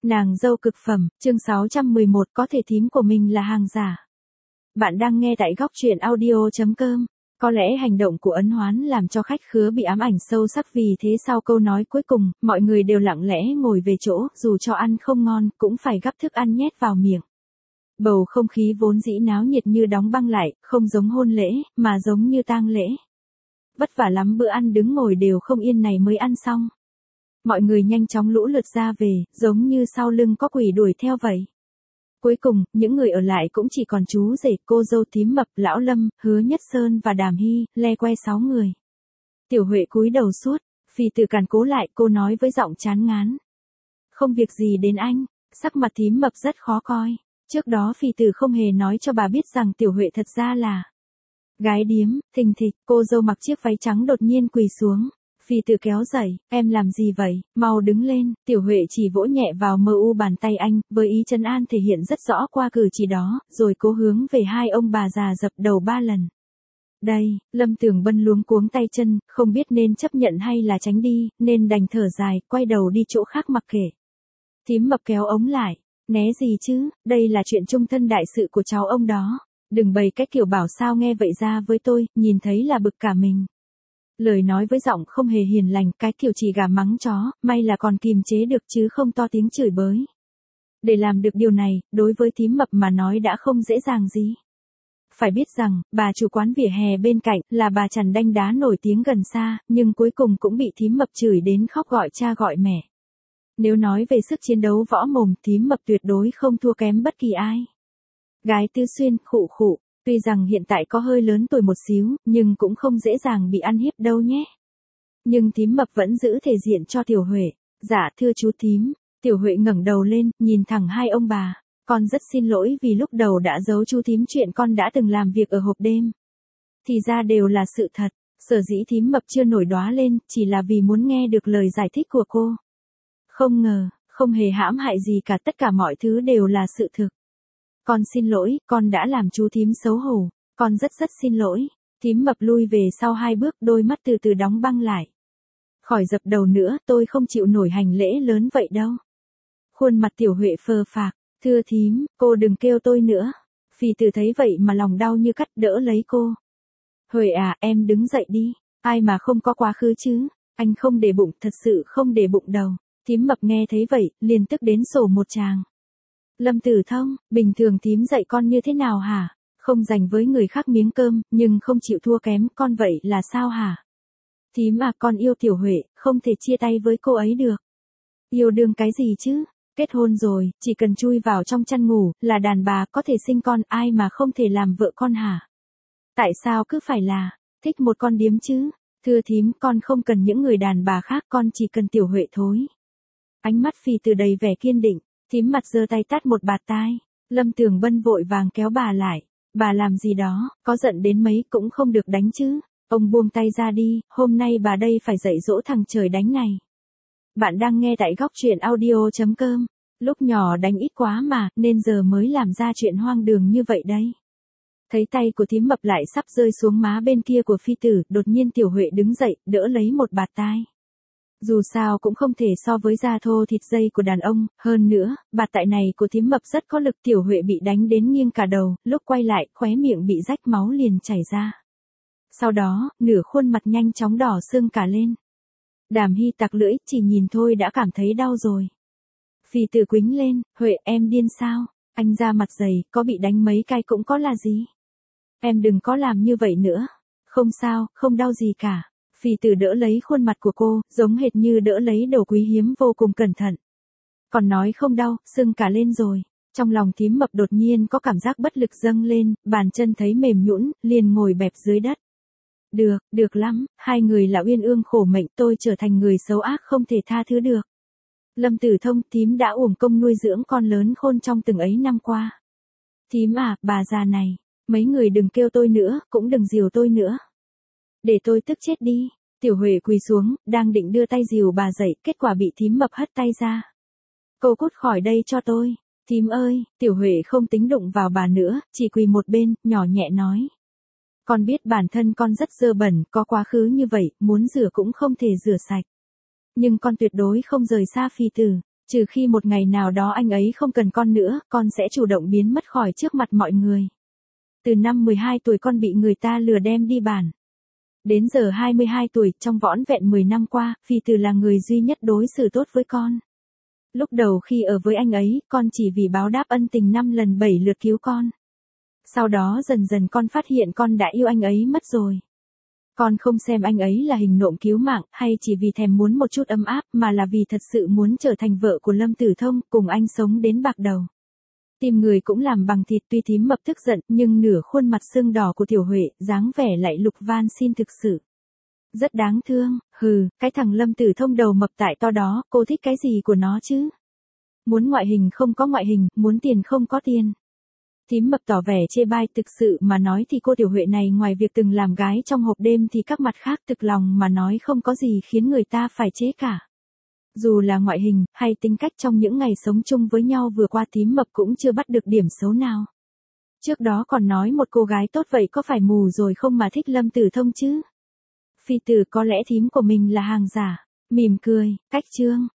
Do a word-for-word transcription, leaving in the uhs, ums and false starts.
Nàng dâu cực phẩm, chương sáu trăm mười một có thể thím của mình là hàng giả. Bạn đang nghe tại góc truyện audio.com. Có lẽ hành động của Ấn Hoán làm cho khách khứa bị ám ảnh sâu sắc, vì thế sau câu nói cuối cùng, mọi người đều lặng lẽ ngồi về chỗ, dù cho ăn không ngon, cũng phải gắp thức ăn nhét vào miệng. Bầu không khí vốn dĩ náo nhiệt như đóng băng lại, không giống hôn lễ, mà giống như tang lễ. Vất vả lắm, bữa ăn đứng ngồi đều không yên này mới ăn xong. Mọi người nhanh chóng lũ lượt ra về, giống như sau lưng có quỷ đuổi theo vậy. Cuối cùng, những người ở lại cũng chỉ còn chú rể, cô dâu Thím Mập, Lão Lâm, Hứa Nhất Sơn và Đàm Hy, le que sáu người. Tiểu Huệ cúi đầu suốt, Phì Tử càn cố lại, cô nói với giọng chán ngán. Không việc gì đến anh. Sắc mặt Thím Mập rất khó coi. Trước đó Phì Tử không hề nói cho bà biết rằng Tiểu Huệ thật ra là gái điếm. Thình thịch, cô dâu mặc chiếc váy trắng đột nhiên quỳ xuống. Phì Tử kéo dậy, em làm gì vậy, mau đứng lên. Tiểu Huệ chỉ vỗ nhẹ vào mờ u bàn tay anh, với ý trấn an thể hiện rất rõ qua cử chỉ đó, rồi cố hướng về hai ông bà già dập đầu ba lần. Đây, Lâm Tường Bân luống cuống tay chân, không biết nên chấp nhận hay là tránh đi, nên đành thở dài, quay đầu đi chỗ khác mặc kệ. Thím Mập kéo ống lại, né gì chứ, đây là chuyện chung thân đại sự của cháu ông đó. Đừng bày cách kiểu bảo sao nghe vậy ra với tôi, nhìn thấy là bực cả mình. Lời nói với giọng không hề hiền lành, cái kiểu chỉ gà mắng chó, may là còn kìm chế được chứ không to tiếng chửi bới. Để làm được điều này, đối với Thím Mập mà nói đã không dễ dàng gì. Phải biết rằng, bà chủ quán vỉa hè bên cạnh, là bà Trần Đanh Đá nổi tiếng gần xa, nhưng cuối cùng cũng bị Thím Mập chửi đến khóc gọi cha gọi mẹ. Nếu nói về sức chiến đấu võ mồm, Thím Mập tuyệt đối không thua kém bất kỳ ai. Gái Tứ Xuyên, khụ khụ. Tuy rằng hiện tại có hơi lớn tuổi một xíu, nhưng cũng không dễ dàng bị ăn hiếp đâu nhé. Nhưng Thím Mập vẫn giữ thể diện cho Tiểu Huệ. Dạ thưa chú Thím. Tiểu Huệ ngẩng đầu lên, nhìn thẳng hai ông bà. Con rất xin lỗi vì lúc đầu đã giấu chú Thím chuyện con đã từng làm việc ở hộp đêm. Thì ra đều là sự thật. Sở dĩ Thím Mập chưa nổi đóa lên, chỉ là vì muốn nghe được lời giải thích của cô. Không ngờ, không hề hãm hại gì cả, tất cả mọi thứ đều là sự thực. Con xin lỗi, con đã làm chú Thím xấu hổ, con rất rất xin lỗi. Thím Mập lui về sau hai bước, đôi mắt từ từ đóng băng lại. Khỏi dập đầu nữa, tôi không chịu nổi hành lễ lớn vậy đâu. Khuôn mặt Tiểu Huệ phờ phạc, thưa Thím, cô đừng kêu tôi nữa. Phì Tử thấy vậy mà lòng đau như cắt, đỡ lấy cô. Huệ à, em đứng dậy đi, ai mà không có quá khứ chứ, anh không để bụng, thật sự không để bụng đâu. Thím Mập nghe thấy vậy, liền tức đến sổ một tràng. Lâm Tử Thông, bình thường Thím dạy con như thế nào hả? Không dành với người khác miếng cơm, nhưng không chịu thua kém con vậy là sao hả? Thím à, con yêu Tiểu Huệ, không thể chia tay với cô ấy được. Yêu đương cái gì chứ? Kết hôn rồi, chỉ cần chui vào trong chăn ngủ, là đàn bà, có thể sinh con, ai mà không thể làm vợ con hả? Tại sao cứ phải là, thích một con điếm chứ? Thưa Thím, con không cần những người đàn bà khác, con chỉ cần Tiểu Huệ thôi. Ánh mắt Phì Tử đầy vẻ kiên định. Thím mặt giơ tay tát một bạt tai. Lâm Tường Bân vội vàng kéo bà lại. Bà làm gì đó, có giận đến mấy cũng không được đánh chứ. Ông buông tay ra đi, hôm nay bà đây phải dạy dỗ thằng trời đánh này. Bạn đang nghe tại góc truyện audio.com. Lúc nhỏ đánh ít quá mà, nên giờ mới làm ra chuyện hoang đường như vậy đấy. Thấy tay của Thím Mập lại sắp rơi xuống má bên kia của Phi Tử, đột nhiên Tiểu Huệ đứng dậy, đỡ lấy một bạt tai. Dù sao cũng không thể so với da thô thịt dây của đàn ông, hơn nữa, bạt tại này của Thím Mập rất có lực. Tiểu Huệ bị đánh đến nghiêng cả đầu, lúc quay lại, khóe miệng bị rách máu liền chảy ra. Sau đó, nửa khuôn mặt nhanh chóng đỏ sưng cả lên. Đàm Hy tặc lưỡi, chỉ nhìn thôi đã cảm thấy đau rồi. Phì Tử quĩnh lên, Huệ em điên sao, anh ra mặt dày, có bị đánh mấy cái cũng có là gì. Em đừng có làm như vậy nữa. Không sao, không đau gì cả. Phì Tử đỡ lấy khuôn mặt của cô, giống hệt như đỡ lấy đồ quý hiếm, vô cùng cẩn thận. Còn nói không đau, sưng cả lên rồi. Trong lòng Thím Mập đột nhiên có cảm giác bất lực dâng lên, bàn chân thấy mềm nhũn, liền ngồi bẹp dưới đất. Được, được lắm, hai người là uyên ương khổ mệnh, tôi trở thành người xấu ác không thể tha thứ được. Lâm Tử Thông, Thím đã uổng công nuôi dưỡng con lớn khôn trong từng ấy năm qua. Thím à, bà già này, mấy người đừng kêu tôi nữa, cũng đừng dìu tôi nữa. Để tôi tức chết đi. Tiểu Huệ quỳ xuống, đang định đưa tay dìu bà dậy, kết quả bị Thím Mập hất tay ra. Cô cút khỏi đây cho tôi. Thím ơi, Tiểu Huệ không tính đụng vào bà nữa, chỉ quỳ một bên, nhỏ nhẹ nói. Con biết bản thân con rất dơ bẩn, có quá khứ như vậy, muốn rửa cũng không thể rửa sạch. Nhưng con tuyệt đối không rời xa Phi Tử. Trừ khi một ngày nào đó anh ấy không cần con nữa, con sẽ chủ động biến mất khỏi trước mặt mọi người. Từ năm mười hai tuổi con bị người ta lừa đem đi bản. Đến giờ hai mươi hai tuổi, trong vỏn vẹn mười năm qua, Phi Từ là người duy nhất đối xử tốt với con. Lúc đầu khi ở với anh ấy, con chỉ vì báo đáp ân tình năm lần bảy lượt cứu con. Sau đó dần dần con phát hiện con đã yêu anh ấy mất rồi. Con không xem anh ấy là hình nộm cứu mạng, hay chỉ vì thèm muốn một chút ấm áp, mà là vì thật sự muốn trở thành vợ của Lâm Tử Thông, cùng anh sống đến bạc đầu. Tim người cũng làm bằng thịt, tuy thím mập tức giận, nhưng nửa khuôn mặt sưng đỏ của Tiểu Huệ, dáng vẻ lại lục van xin thực sự. Rất đáng thương, hừ, cái thằng Lâm Tử Thông đầu mập tại to đó, cô thích cái gì của nó chứ? Muốn ngoại hình không có ngoại hình, muốn tiền không có tiền. Thím mập tỏ vẻ chê bai, thực sự mà nói thì cô Tiểu Huệ này ngoài việc từng làm gái trong hộp đêm thì các mặt khác thực lòng mà nói không có gì khiến người ta phải chế cả. Dù là ngoại hình, hay tính cách trong những ngày sống chung với nhau vừa qua thím mập cũng chưa bắt được điểm xấu nào. Trước đó còn nói một cô gái tốt vậy có phải mù rồi không mà thích Lâm Tử Thông chứ? Phi Từ có lẽ thím của mình là hàng giả. Mỉm cười, cách chương.